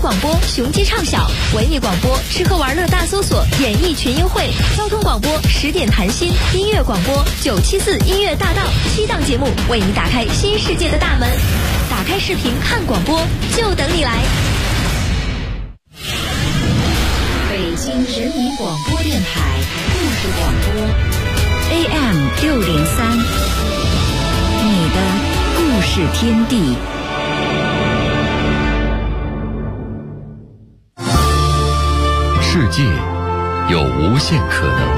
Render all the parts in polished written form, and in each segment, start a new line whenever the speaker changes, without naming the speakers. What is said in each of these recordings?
广播雄鸡唱晓，文艺广播吃喝玩乐大搜索演艺群英会，交通广播10点谈心，音乐广播974音乐大道，7档节目为你打开新世界的大门。打开视频看广播，就等你来。
北京人民广播电台故事广播 AM603，你的故事天地。
世界有无限可能，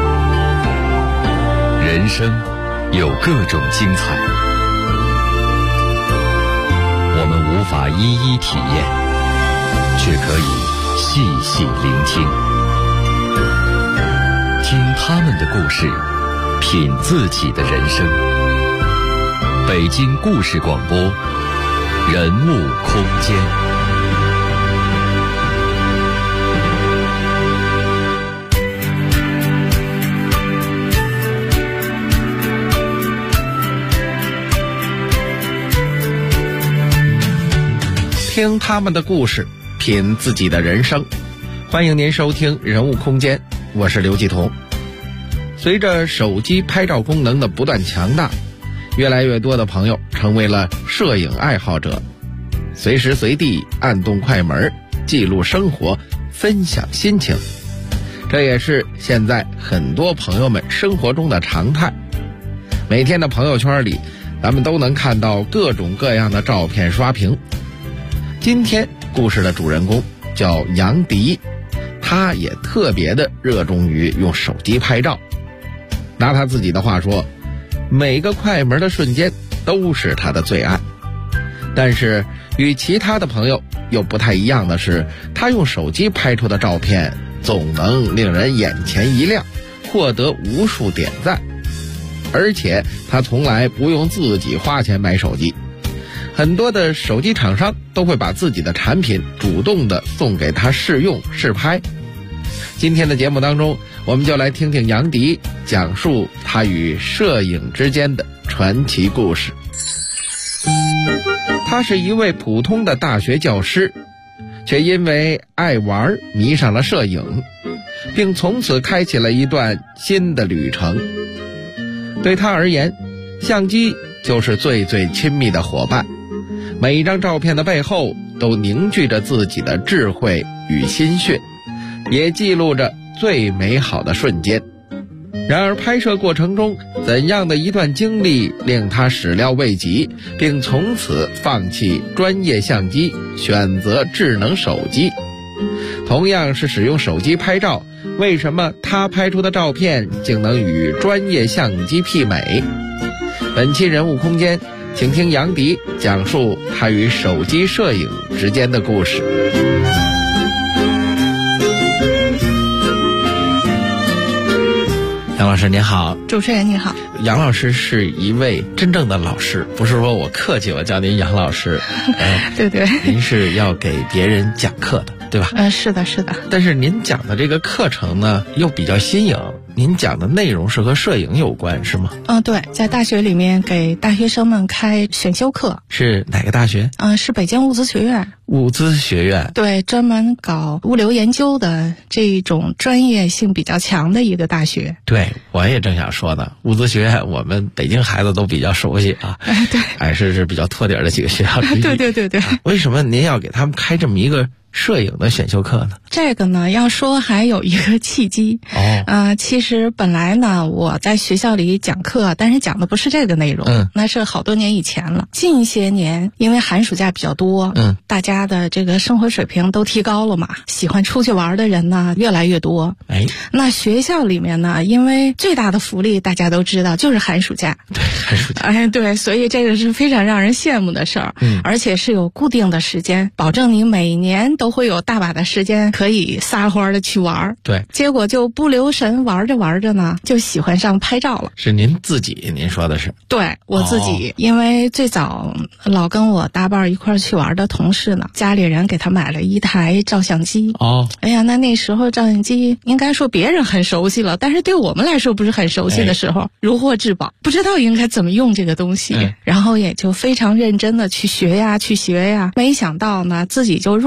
人生有各种精彩，我们无法一一体验，却可以细细聆听，听他们的故事，品自己的人生。北京故事广播，人物空间。
听他们的故事，品自己的人生。欢迎您收听人物空间，我是刘继彤。随着手机拍照功能的不断强大，越来越多的朋友成为了摄影爱好者，随时随地按动快门，记录生活，分享心情。这也是现在很多朋友们生活中的常态。每天的朋友圈里，咱们都能看到各种各样的照片刷屏。今天故事的主人公叫杨迪，他也特别的热衷于用手机拍照。拿他自己的话说，每个快门的瞬间都是他的最爱。但是与其他的朋友又不太一样的是，他用手机拍出的照片总能令人眼前一亮，获得无数点赞。而且他从来不用自己花钱买手机，很多的手机厂商都会把自己的产品主动的送给他试用试拍。今天的节目当中，我们就来听听杨迪讲述他与摄影之间的传奇故事。他是一位普通的大学教师，却因为爱玩迷上了摄影，并从此开启了一段新的旅程。对他而言，相机就是最最亲密的伙伴，每一张照片的背后都凝聚着自己的智慧与心血，也记录着最美好的瞬间。然而拍摄过程中，怎样的一段经历令他始料未及，并从此放弃专业相机，选择智能手机。同样是使用手机拍照，为什么他拍出的照片竟能与专业相机媲美？本期人物空间，请听杨迪讲述他与手机摄影之间的故事。杨老师您好。
主持人你好。
杨老师是一位真正的老师，不是说我客气我叫您杨老师。
对对，
您是要给别人讲课的，对吧？
是的是的。
但是您讲的这个课程呢又比较新颖，您讲的内容是和摄影有关是吗？
对，在大学里面给大学生们开选修课。
是哪个大学？
是北京物资学院。
物资学院。
对，专门搞物流研究的这种专业性比较强的一个大学。
对，我也正想说呢，物资学院我们北京孩子都比较熟悉啊。
对，
还是比较托底的几个学校之一。
对对对对。
为什么您要给他们开这么一个摄影的选修课呢？
这个呢，要说还有一个契机。其实本来呢，我在学校里讲课，但是讲的不是这个内容。那是好多年以前了。近些年，因为寒暑假比较多，大家的这个生活水平都提高了嘛，喜欢出去玩的人呢越来越多。那学校里面呢，因为最大的福利大家都知道，就是寒暑假。
对，寒暑假。
对，所以这个是非常让人羡慕的事儿。而且是有固定的时间，保证你每年都会有大把的时间可以撒欢的去玩。
对，
结果就不留神玩着玩着呢，就喜欢上拍照了。
是您自己？您说的是？
对，我自己。因为最早老跟我搭伴一块去玩的同事呢，家里人给他买了一台照相机。那时候照相机应该说别人很熟悉了，但是对我们来说不是很熟悉的时候，如获至宝，不知道应该怎么用这个东西。然后也就非常认真的去学呀，没想到呢自己就入了迷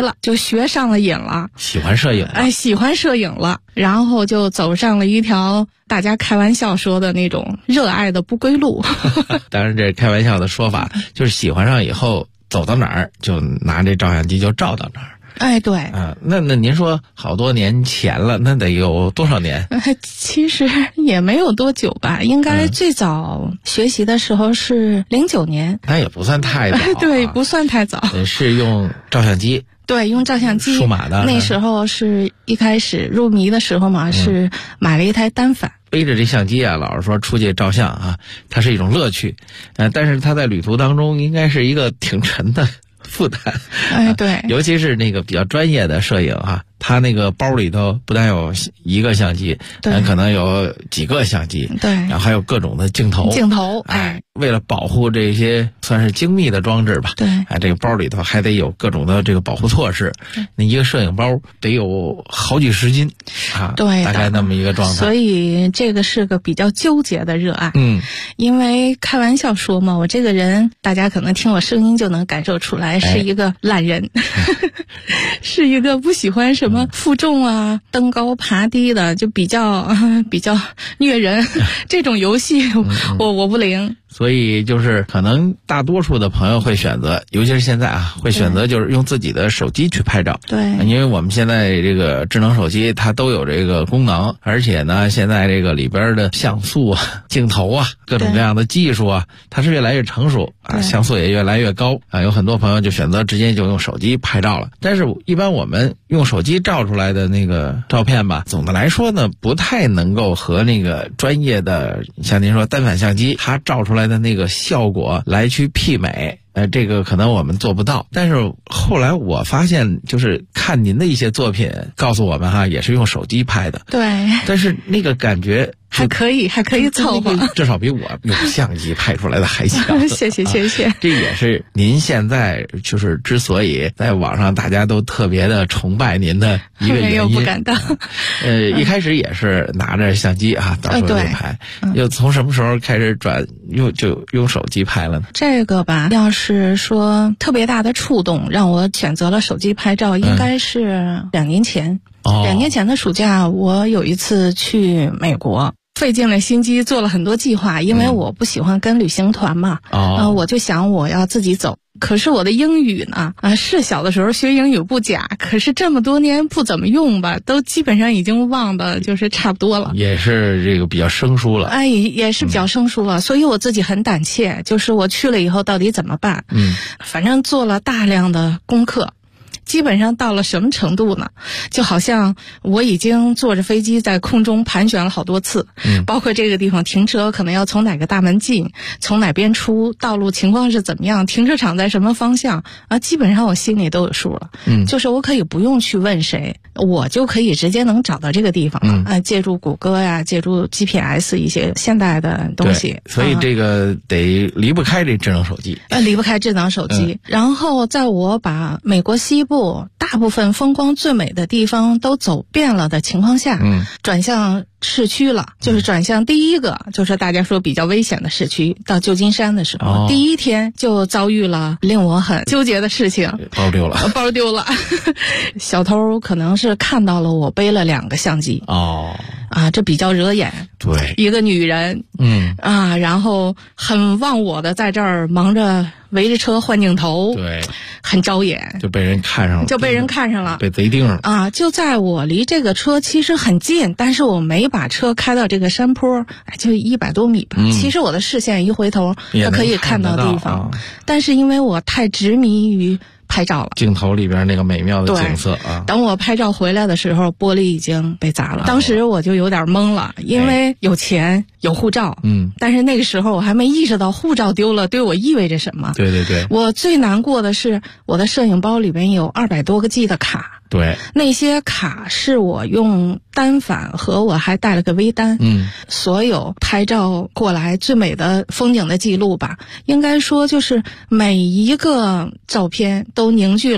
了，就学上了瘾了，
喜欢摄影了，
喜欢摄影了，然后就走上了一条大家开玩笑说的那种热爱的不归路。
当然这开玩笑的说法，就是喜欢上以后走到哪儿就拿这照相机就照到哪儿。
对
那您说好多年前了，那得有多少年？
其实也没有多久吧，应该最早学习的时候是09年，
那也不算太早
对，不算太早。
是用照相机？
对，用照相机，
数码的。
那时候是一开始入迷的时候嘛，是买了一台单反。
背着这相机啊，老实说出去照相啊，它是一种乐趣，但是它在旅途当中应该是一个挺沉的负担。
对，
尤其是那个比较专业的摄影啊，他那个包里头不但有一个相机，可能有几个相机，
对，
然后还有各种的镜头，为了保护这些算是精密的装置吧，
对，
这个包里头还得有各种的这个保护措施。那一个摄影包得有好几十斤啊，
对，
大概那么一个状态。
所以这个是个比较纠结的热爱。因为开玩笑说嘛，我这个人大家可能听我声音就能感受出来是一个懒人，是一个不喜欢什么负重啊、登高爬低的，就比较虐人这种游戏我不灵。
所以就是可能大多数的朋友会选择，尤其是现在啊，会选择就是用自己的手机去拍照。
对，
因为我们现在这个智能手机它都有这个功能，而且呢，现在这个里边的像素啊、镜头啊、各种各样的技术啊，它是越来越成熟啊，像素也越来越高啊。有很多朋友就选择直接就用手机拍照了。但是一般我们用手机照出来的那个照片吧，总的来说呢，不太能够和那个专业的，像您说单反相机它照出来的那个效果来去媲美。这个可能我们做不到，但是后来我发现，就是看您的一些作品，告诉我们哈，也是用手机拍的。
对，
但是那个感觉
还可以凑合，
至少比我用相机拍出来的还强。
谢谢。
这也是您现在就是之所以在网上大家都特别的崇拜您的一个原因。
没有，不敢当。
一开始也是拿着相机啊，到处就拍。又从什么时候开始用手机拍了呢？
这个吧，要是说特别大的触动让我选择了手机拍照，应该是2年前。2年前的暑假，我有一次去美国，费尽了心机做了很多计划，因为我不喜欢跟旅行团嘛，我就想我要自己走。可是我的英语呢，是小的时候学英语不假，可是这么多年不怎么用吧，都基本上已经忘的就是差不多了。
也是这个比较生疏了。
也是比较生疏了，所以我自己很胆怯，就是我去了以后到底怎么办？反正做了大量的功课。基本上到了什么程度呢？就好像我已经坐着飞机在空中盘旋了好多次，包括这个地方停车可能要从哪个大门进，从哪边出，道路情况是怎么样，停车场在什么方向啊，基本上我心里都有数了。就是我可以不用去问谁，我就可以直接能找到这个地方了。借助谷歌呀，借助 GPS 一些现代的东西。
所以这个得离不开这智能手机。
离不开智能手机。然后在我把美国西部大部分风光最美的地方都走遍了的情况下，转向市区了，就是转向第一个，就是大家说比较危险的市区，到旧金山的时候，第一天就遭遇了令我很纠结的事情，
包丢了，
小偷可能是看到了我背了2个相机，这比较惹眼。
对，
一个女人，然后很忘我的在这儿忙着围着车换镜头，
对，
很招眼，
就被人看上了，被贼盯上了。
就在我离这个车其实很近，但是我没把车开到这个山坡，就100多米吧。其实我的视线一回头，它可以看到地方，但是因为我太执迷于拍照了，
镜头里边那个美妙的景色啊！
等我拍照回来的时候，玻璃已经被砸了。当时我就有点懵了，因为有钱有护照，但是那个时候我还没意识到护照丢了对我意味着什么。
对，
我最难过的是我的摄影包里边有200多个 G 的卡。
对，
那些卡是我用单反和我还带了个微单，所有拍照过来最美的风景的记录吧，应该说就是每一个照片都凝聚了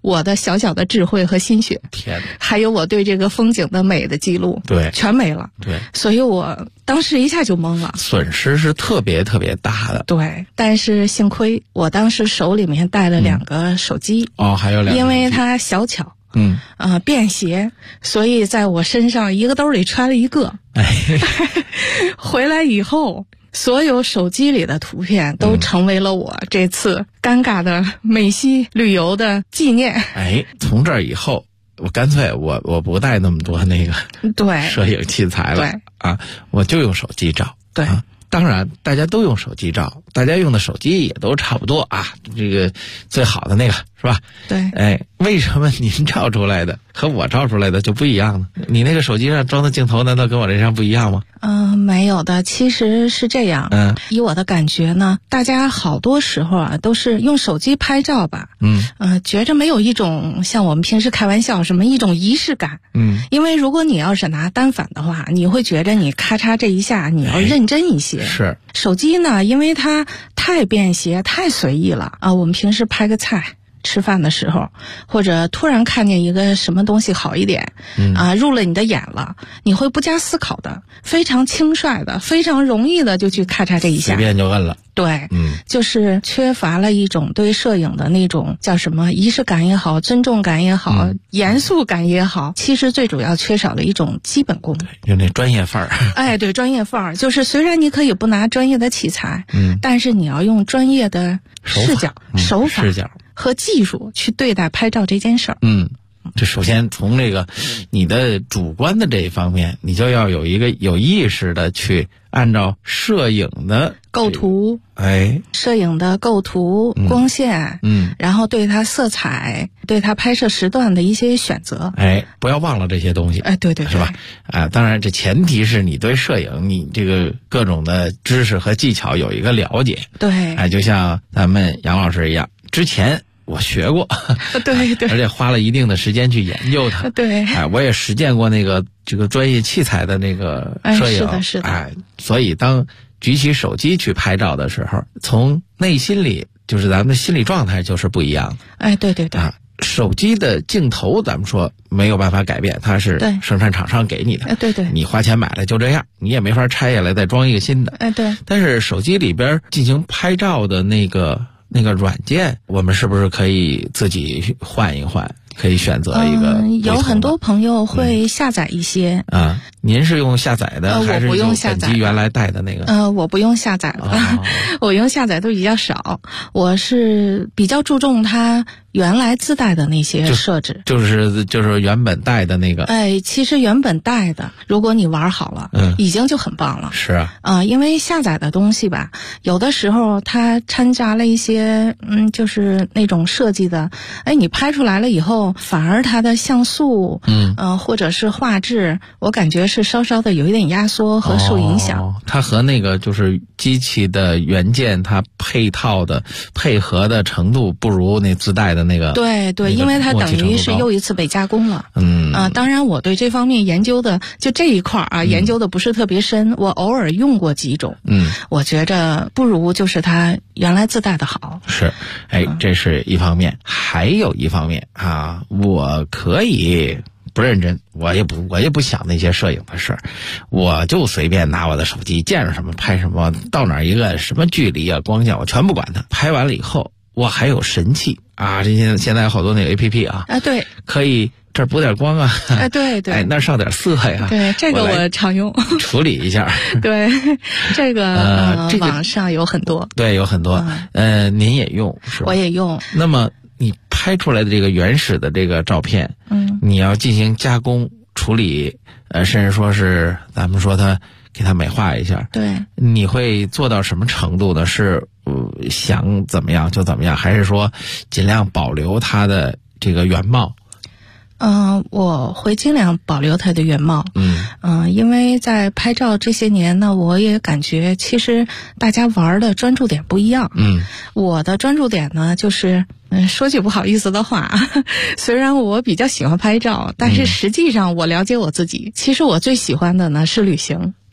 我的小小的智慧和心血，
天哪，
还有我对这个风景的美的记录，
对，
全没了。
对，
所以我当时一下就懵了，
损失是特别特别大的。
对，但是幸亏我当时手里面带了2个手机，
还有2个，
因为它小巧。便携，所以在我身上一个兜里揣了1个。回来以后，所有手机里的图片都成为了我这次尴尬的美西旅游的纪念。
从这以后，我干脆我不带那么多那个摄影器材了，我就用手机照。
对。
当然大家都用手机照，大家用的手机也都差不多啊，这个最好的那个是吧？
对。
为什么您照出来的和我照出来的就不一样呢？你那个手机上装的镜头难道跟我这上不一样吗？
没有的，其实是这样。以我的感觉呢，大家好多时候啊都是用手机拍照吧。觉着没有一种像我们平时开玩笑什么一种仪式感。因为如果你要是拿单反的话，你会觉着你咔嚓这一下你要认真一些。
是。
手机呢，因为它太便携太随意了啊，我们平时拍个菜吃饭的时候，或者突然看见一个什么东西好一点，入了你的眼了，你会不加思考的，非常轻率的，非常容易的就去咔嚓这一下，
随便就摁了。
对，就是缺乏了一种对摄影的那种叫什么仪式感也好，尊重感也好，严肃感也好，其实最主要缺少了一种基本功，
就那专业范儿。
对，专业范儿，就是虽然你可以不拿专业的器材，但是你要用专业的视角、手法和技术去对待拍照这件事儿。
这首先从这个你的主观的这一方面，你就要有一个有意识的去按照摄影的
构图，摄影的构图、光线，然后对它色彩、对它拍摄时段的一些选择，不要忘了这些东西。 对，
是吧？当然这前提是你对摄影你这个各种的知识和技巧有一个了解。
对，
就像咱们杨老师一样，之前我学过，
对，
而且花了一定的时间去研究它。
对，
我也实践过这个专业器材的那个摄影。
是的。
所以当举起手机去拍照的时候，从内心里就是咱们的心理状态就是不一样的。
对。
手机的镜头咱们说没有办法改变，它是生产厂商给你的。
对，
你花钱买了就这样，你也没法拆下来再装一个新的。
对。
但是手机里边进行拍照的那个软件，我们是不是可以自己换一换？可以选择一个
有很多朋友会下载一些。
您是用下载的还是用本机原来带的那个？
我不用下载的，我用下载都比较少。我是比较注重它原来自带的那些设置，
就是原本带的那个。
其实原本带的，如果你玩好了，已经就很棒了。
是啊。
因为下载的东西吧，有的时候它掺杂了一些，就是那种设计的，你拍出来了以后，反而它的像素，或者是画质，我感觉是稍稍的有一点压缩和受影响。
它和那个就是机器的元件，它配合的程度不如那自带的那个。
对，因为它等于是又一次被加工了。当然我对这方面研究的就这一块研究的不是特别深，我偶尔用过几种。我觉着不如就是它原来自带的好。
是，这是一方面，还有一方面我可以不认真，我也不想那些摄影的事儿，我就随便拿我的手机，见着什么拍什么，到哪一个什么距离光线我全不管它。拍完了以后，我还有神器这现在有好多那个 APP
对，
可以这儿补点光
对，
那儿上点色呀。
对，这个我常用，
处理一下。
对，这个网上有很多。
对，有很多。您也用是吧？
我也用。
那么你拍出来的这个原始的这个照片，你要进行加工处理，甚至说是咱们说给它美化一下。
对，
你会做到什么程度呢？是想怎么样就怎么样，还是说尽量保留它的这个原貌？
我会尽量保留它的原貌。因为在拍照这些年呢，我也感觉其实大家玩的专注点不一样。我的专注点呢，就是说句不好意思的话，虽然我比较喜欢拍照，但是实际上我了解我自己，其实我最喜欢的呢是旅行。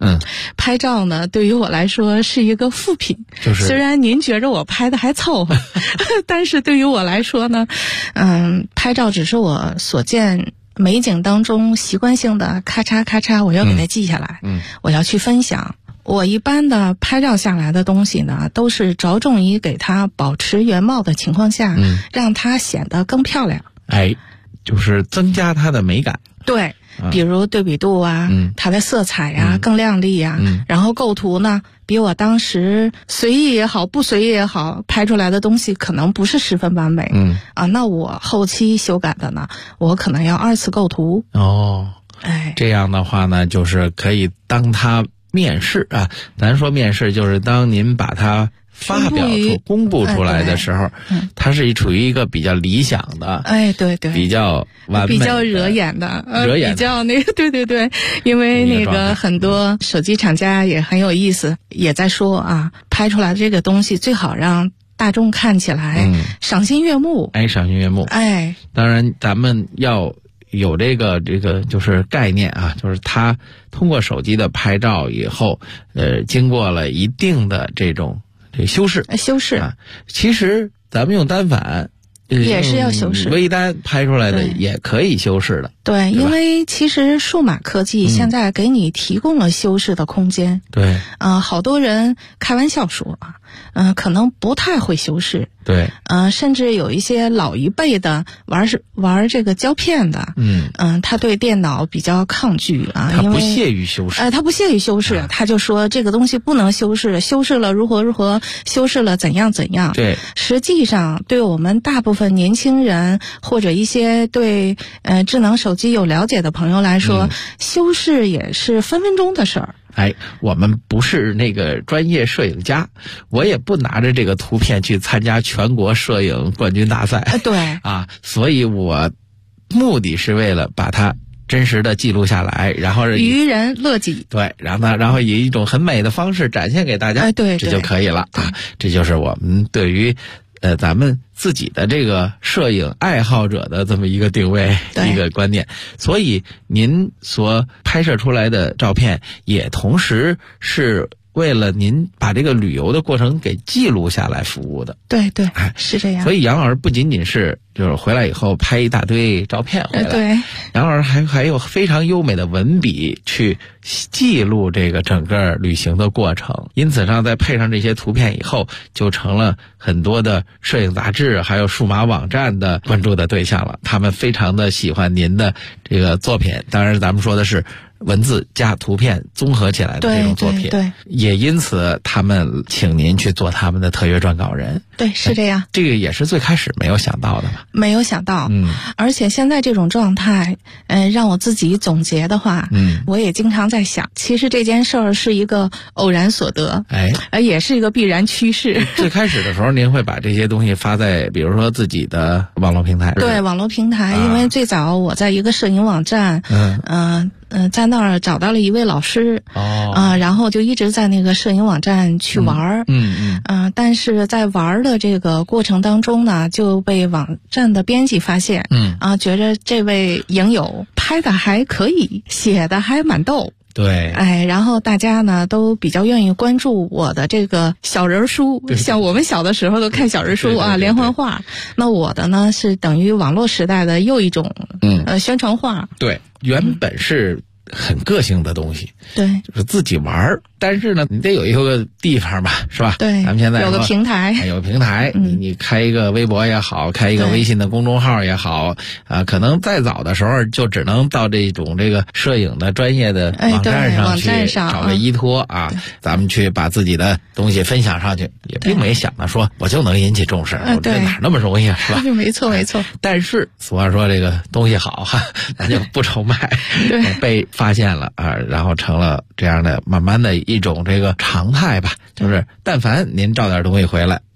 拍照呢对于我来说是一个副品，虽然您觉着我拍的还凑合，但是对于我来说呢，拍照只是我所见美景当中习惯性的咔嚓咔嚓，我要给它记下来，我要去分享。我一般的拍照下来的东西呢，都是着重于给它保持原貌的情况下，让它显得更漂亮。
就是增加它的美感。
对，比如对比度啊，它的色彩啊更亮丽啊，然后构图呢，比我当时随意也好，不随意也好，拍出来的东西可能不是十分完美。那我后期修改的呢，我可能要2次构图。这样的话呢，就是可以当它面试啊，咱说面试就是当您把它发表出、公布出来的时候，它是处于一个比较理想的， 对，
比较完美的、
比较惹眼的，比较那个，对，因为那个很多手机厂家也很有意思，也在说啊，拍出来的这个东西最好让大众看起来赏心悦目。
赏心悦目。当然咱们要有这个就是概念啊，就是它通过手机的拍照以后，经过了一定的这种修饰啊。其实咱们用单反
也是要修饰，
微单拍出来的也可以修饰的。
对，因为其实数码科技现在给你提供了修饰的空间。
对，
好多人开玩笑说啊，可能不太会修饰。
对，
甚至有一些老一辈的玩这个胶片的，他对电脑比较抗拒啊，
他不屑于修饰，
他不屑于修饰，他就说这个东西不能修饰，修饰了如何，修饰了怎样。
对，
实际上对我们大部分年轻人或者一些对智能手机有了解的朋友来说，修饰也是分分钟的事儿。
我们不是那个专业摄影家，我也不拿着这个图片去参加全国摄影冠军大赛。
对
所以我目的是为了把它真实的记录下来，然后
于人乐己。
对，然后以一种很美的方式展现给大家。
对，
这就可以了啊。这就是我们对于咱们自己的这个摄影爱好者的这么一个定位，一个观念。所以您所拍摄出来的照片也同时是为了您把这个旅游的过程给记录下来服务的。
对，是这样。
所以杨老师不仅仅是就是回来以后拍一大堆照片回来，
对，
杨老师还有非常优美的文笔去记录这个整个旅行的过程。因此上再配上这些图片以后，就成了很多的摄影杂志还有数码网站的关注的对象了。他们非常的喜欢您的这个作品，当然咱们说的是文字加图片综合起来的这种作品。
对，
也因此他们请您去做他们的特约撰稿人。
对，是这样。
这个也是最开始没有想到的吧？
没有想到，而且现在这种状态，让我自己总结的话，我也经常在想，其实这件事儿是一个偶然所得，也是一个必然趋势。
最开始的时候，您会把这些东西发在，比如说自己的网络平台。
对，网络平台，因为最早我在一个摄影网站，在那儿找到了一位老师，然后就一直在那个摄影网站去玩，但是在玩的这个过程当中呢，就被网站的编辑发现，觉着这位影友拍的还可以，写的还蛮逗。
对，
然后大家呢都比较愿意关注我的这个小人书，像我们小的时候都看小人书啊，连环画。那我的呢是等于网络时代的又一种宣传画。
对，原本是很个性的东西，
对，
就是自己玩，但是呢，你得有一个地方吧，是吧？
对，
咱们现在
有个平台，
有平台，你开一个微博也好，开一个微信的公众号也好，可能再早的时候就只能到这种这个摄影的专业的网站上去找个依托啊，咱们去把自己的东西分享上去，也并没想到说我就能引起重视，我这哪那么容易是吧？
没错。
但是俗话说这个东西好哈，咱就不愁卖，被发现了啊，然后成了这样的慢慢的一种这个常态吧，就是但凡您照点东西回来，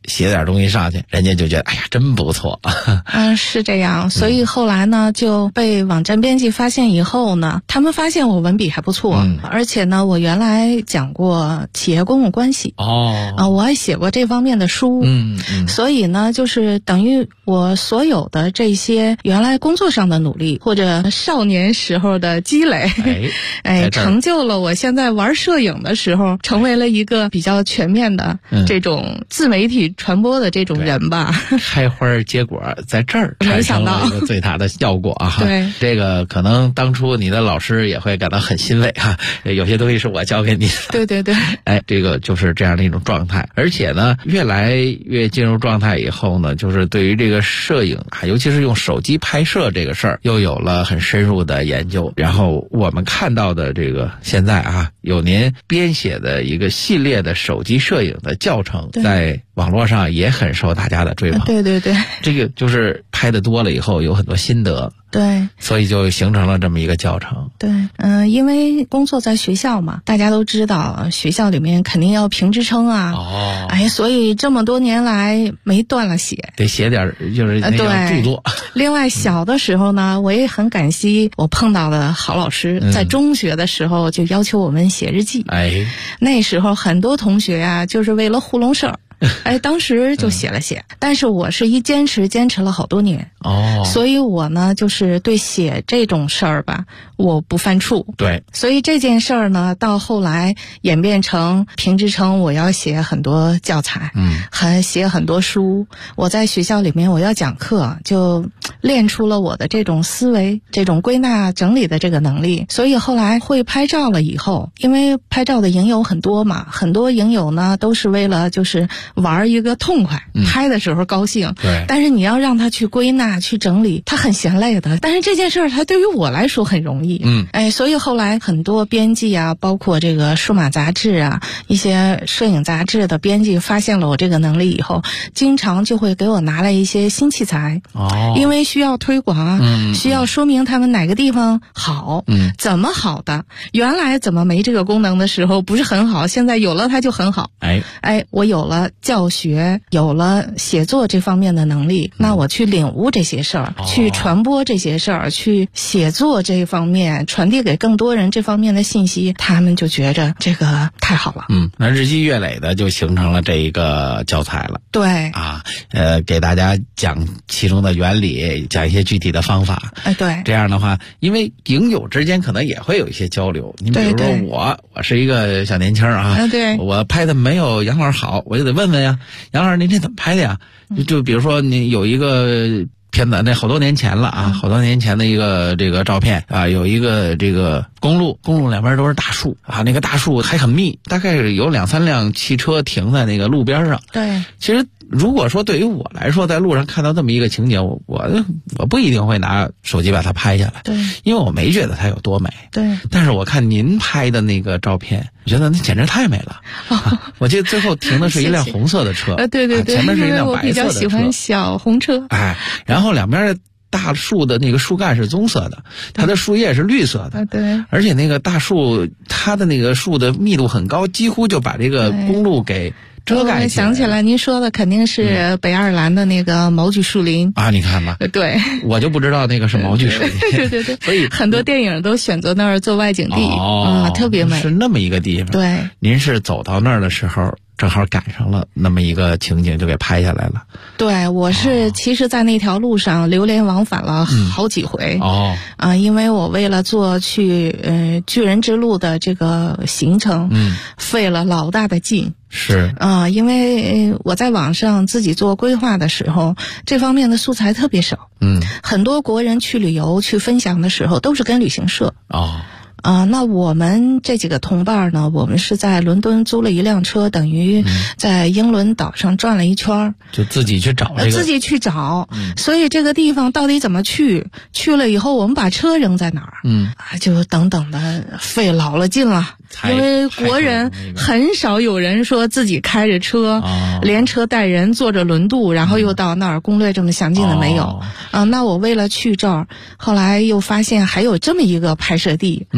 写点东西上去，人家就觉得哎呀真不错。
是这样。所以后来呢就被网站编辑发现以后呢，他们发现我文笔还不错，而且呢我原来讲过企业公共关系我还写过这方面的书，所以呢就是等于我所有的这些原来工作上的努力或者少年时候的积累，成就了我现在玩摄影的时候成为了一个比较全面的这种自媒体传播的这种人吧。
开花结果在这儿产生了一个最大的效果啊！
对，
这个可能当初你的老师也会感到很欣慰哈，有些东西是我教给你的。
对对对，
这个就是这样的一种状态。而且呢，越来越进入状态以后呢，就是对于这个摄影尤其是用手机拍摄这个事儿，又有了很深入的研究。然后我们看到的这个现在有您编写的一个系列的手机摄影的教程，在网络上也很受大家的追捧。
对对对，
这个就是拍的多了以后有很多心得。
对，
所以就形成了这么一个教程。
对，因为工作在学校嘛，大家都知道学校里面肯定要评职称所以这么多年来没断了写，
得写点就是那种著作。
另外小的时候呢，我也很感激我碰到的好老师，在中学的时候就要求我们写日记。那时候很多同学就是为了糊弄事儿。当时就写了写，但是我是坚持了好多年。所以我呢就是对写这种事儿吧，我不犯怵。
对，
所以这件事儿呢到后来演变成评职称，我要写很多教材，还写很多书。我在学校里面我要讲课，就练出了我的这种思维，这种归纳整理的这个能力。所以后来会拍照了以后，因为拍照的影友很多嘛，很多影友呢都是为了就是玩一个痛快，拍的时候高兴。
对，
但是你要让他去归纳去整理，他很嫌累的。但是这件事儿他对于我来说很容易。所以后来很多编辑包括这个数码杂志一些摄影杂志的编辑发现了我这个能力以后，经常就会给我拿来一些新器材。因为需要推广需要说明他们哪个地方好，怎么好的，原来怎么没这个功能的时候不是很好，现在有了它就很好。我有了教学，有了写作这方面的能力，那我去领悟这些事儿，去传播这些事儿，去写作这方面传递给更多人这方面的信息，他们就觉着这个太好了。
那日积月累的就形成了这一个教材了。
对
给大家讲其中的原理，讲一些具体的方法。
对，
这样的话，因为影友之间可能也会有一些交流。你比如说我是一个小年轻
对，
我拍的没有杨老师好，我就得问问呀，杨老师您这怎么拍的呀？就比如说你有一个片子，那好多年前了好多年前的一个这个照片有一个这个公路两边都是大树那个大树还很密，大概有2-3辆汽车停在那个路边上。
对，
其实如果说对于我来说，在路上看到这么一个情景，我不一定会拿手机把它拍下来。
对，
因为我没觉得它有多美。
对，
但是我看您拍的那个照片，我觉得那简直太美了。我记得最后停的是一辆红色的车。
对对对，
前面是一辆白色的车。
我比较喜欢小红车。
然后两边大树的那个树干是棕色的，它的树叶是绿色的。
对，
而且那个大树，它的那个树的密度很高，几乎就把这个公路给遮盖起来。
我想起来，您说的肯定是北爱尔兰的那个毛榉树林
你看吧。
对，
我就不知道那个是毛榉树林。
对对对，
所以
很多电影都选择那儿做外景地特别美。
是那么一个地方。对，您是走到那儿的时候正好赶上了那么一个情景，就给拍下来了。
对，我是其实在那条路上流连往返了好几回。因为我为了做去巨人之路的这个行程，费了老大的劲。
是
因为我在网上自己做规划的时候，这方面的素材特别少。很多国人去旅游去分享的时候都是跟旅行社。那我们这几个同伴呢，我们是在伦敦租了一辆车，等于在英伦岛上转了一圈，
就自己去找
自己去找。所以这个地方到底怎么去了以后我们把车扔在哪儿？就等等的费老了劲了。因为国人很少有人说自己开着车连车带人坐着轮渡然后又到那儿，攻略这么详尽的没有。那我为了去这儿，后来又发现还有这么一个拍摄地，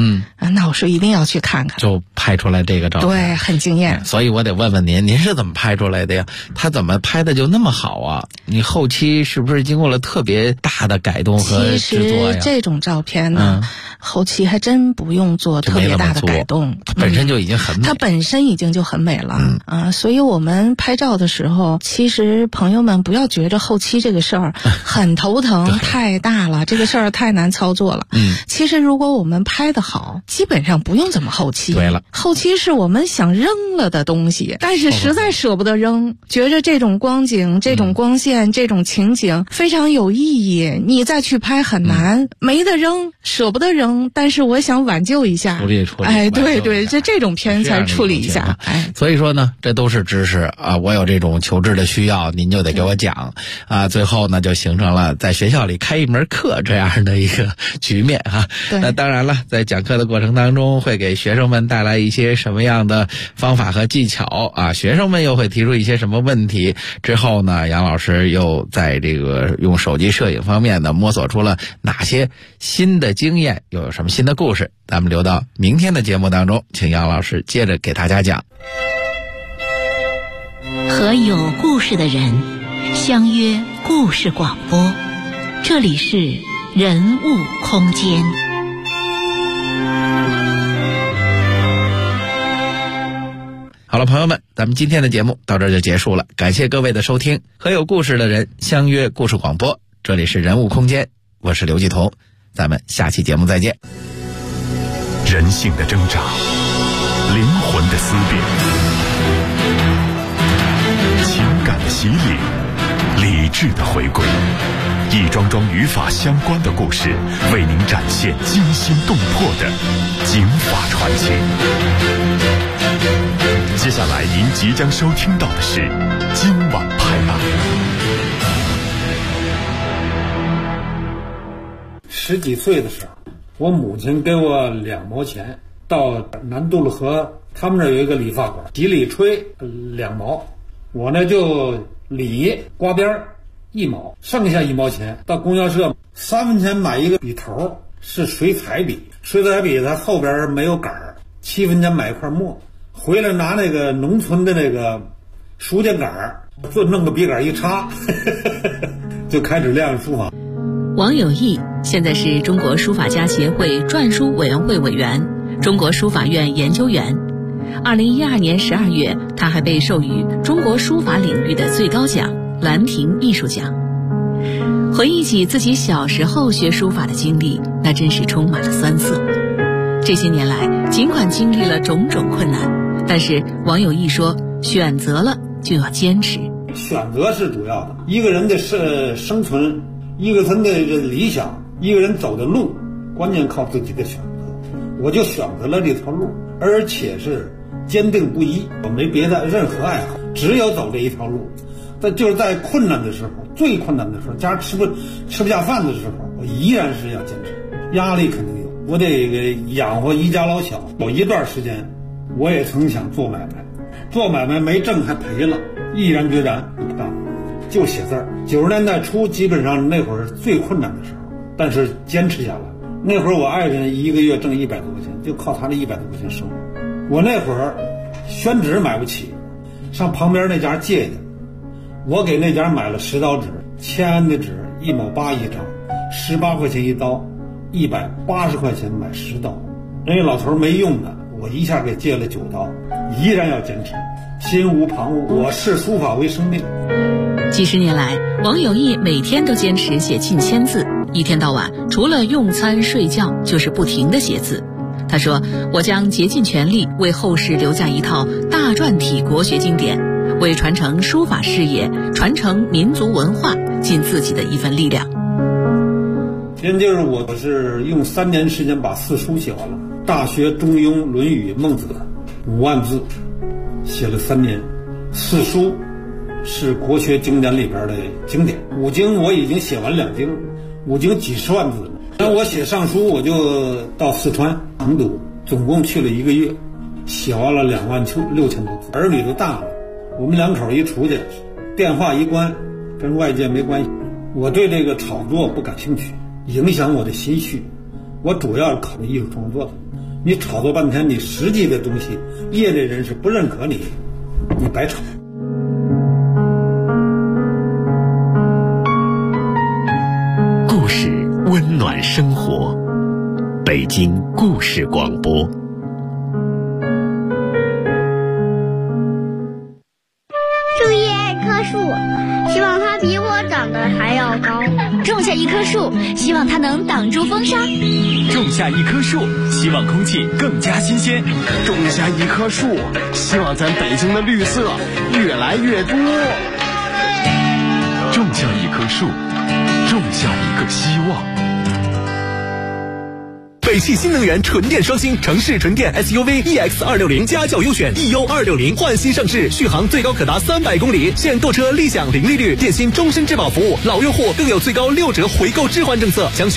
那我说一定要去看看，
就拍出来这个照片。
对，很惊艳。
所以我得问问您是怎么拍出来的呀？他怎么拍的就那么好啊？你后期是不是经过了特别大的改动和制作呀？
其实这种照片呢，后期还真不用做特别大的改动，
本身就已经很美。
它本身已经就很美了。所以我们拍照的时候，其实朋友们不要觉着后期这个事儿很头疼太大了，这个事儿太难操作了。其实如果我们拍得好，基本上不用怎么后期。
对了，
后期是我们想扔了的东西，但是实在舍不得扔，觉着这种光景、这种光线、这种情景非常有意义，你再去拍很难，没得扔，舍不得扔，但是我想挽救一下，
处理。
对，这种片才处理一下。
所以说呢，这都是知识啊，我有这种求知的需要，您就得给我讲啊。最后呢，就形成了在学校里开一门课这样的一个局面哈。那当然了，在讲课的过程当中，会给学生们带来一些什么样的方法和技巧啊？学生们又会提出一些什么问题？之后呢，杨老师又在这个用手机摄影方面呢，摸索出了哪些新的经验，又有什么新的故事？咱们留到明天的节目当中，请杨老师接着给大家讲。
和有故事的人相约故事广播，这里是人物空间。
好了，朋友们，咱们今天的节目到这儿就结束了，感谢各位的收听。和有故事的人相约故事广播，这里是人物空间，我是刘继彤，咱们下期节目再见。
人性的挣扎，灵魂的思辨，情感的洗礼，理智的回归，一桩桩与法相关的故事，为您展现惊心动魄的警法传奇。接下来您即将收听到的是今晚拍案。
10几岁的时候，我母亲给我2毛钱，到南渡了河，他们那有一个理发馆，洗理吹2毛，我呢就理刮边1毛，剩下1毛钱到供销社3分钱买一个笔头，是水彩笔，水彩笔它后边没有杆儿，7分钱买一块墨，回来拿那个农村的那个书架杆儿，就弄个笔杆一插就开始练书法。
王有义现在是中国书法家协会篆书委员会委员、中国书法院研究员。2012年12月，他还被授予中国书法领域的最高奖兰亭艺术奖。回忆起自己小时候学书法的经历，那真是充满了酸涩。这些年来，尽管经历了种种困难，但是王有义说，选择了就要坚持。
选择是主要的，一个人的生存，一个人的理想，一个人走的路，关键靠自己的选择。我就选择了这条路，而且是坚定不移，我没别的任何爱好，只有走这一条路。但就是在困难的时候，最困难的时候，家吃不下饭的时候，我依然是要坚持。压力肯定有，我得养活一家老小。有一段时间，我也曾想做买卖，做买卖没挣还赔了，毅然决然不干，就写字儿。90年代初，基本上那会儿最困难的时候，但是坚持下来。那会儿我爱人1个月挣100多块钱，就靠他的100多块钱生活。我那会儿宣纸买不起，上旁边那家借去，我给那家买了10刀纸，签安的纸1毛8一张，18块钱一刀，180块钱买10刀。人家老头没用的，我一下给借了9刀，依然要坚持，心无旁骛，我视书法为生命。
几十年来，王有义每天都坚持写近1000字，一天到晚除了用餐睡觉就是不停地写字。他说，我将竭尽全力为后世留下一套大篆体国学经典，为传承书法事业、传承民族文化尽自己的一份力量。
现在就是我是用3年时间把4书写完了，《大学》《中庸》《论语》《孟子》5万字，写了3年。4书是国学经典里边的经典，5经我已经写完2经，5经几十万字了。那我写上书，我就到四川成都，总共去了1个月，写完了26000多字。儿女都大了，我们2口一出去，电话一关，跟外界没关系。我对这个炒作不感兴趣，影响我的心绪。 我主要是考虑艺术创作的。你炒作半天，你实际的东西，业内人士不认可你，你白炒。
故事温暖生活，北京故事广播。
种一棵树，希望它比我长得还要高。
种下一棵树，希望它能挡住风沙。
种下一棵树，希望空气更加新鲜。
种下一棵树，希望咱北京的绿色越来越多。
种下一棵树，种下一个希望。
北汽新能源纯电双星城市纯电 SUV EX260家轿优选 EU260焕新上市，续航最高可达300公里，现购车立享零利率，电信终身质保服务，老用户更有最高6折回购置换政策。详询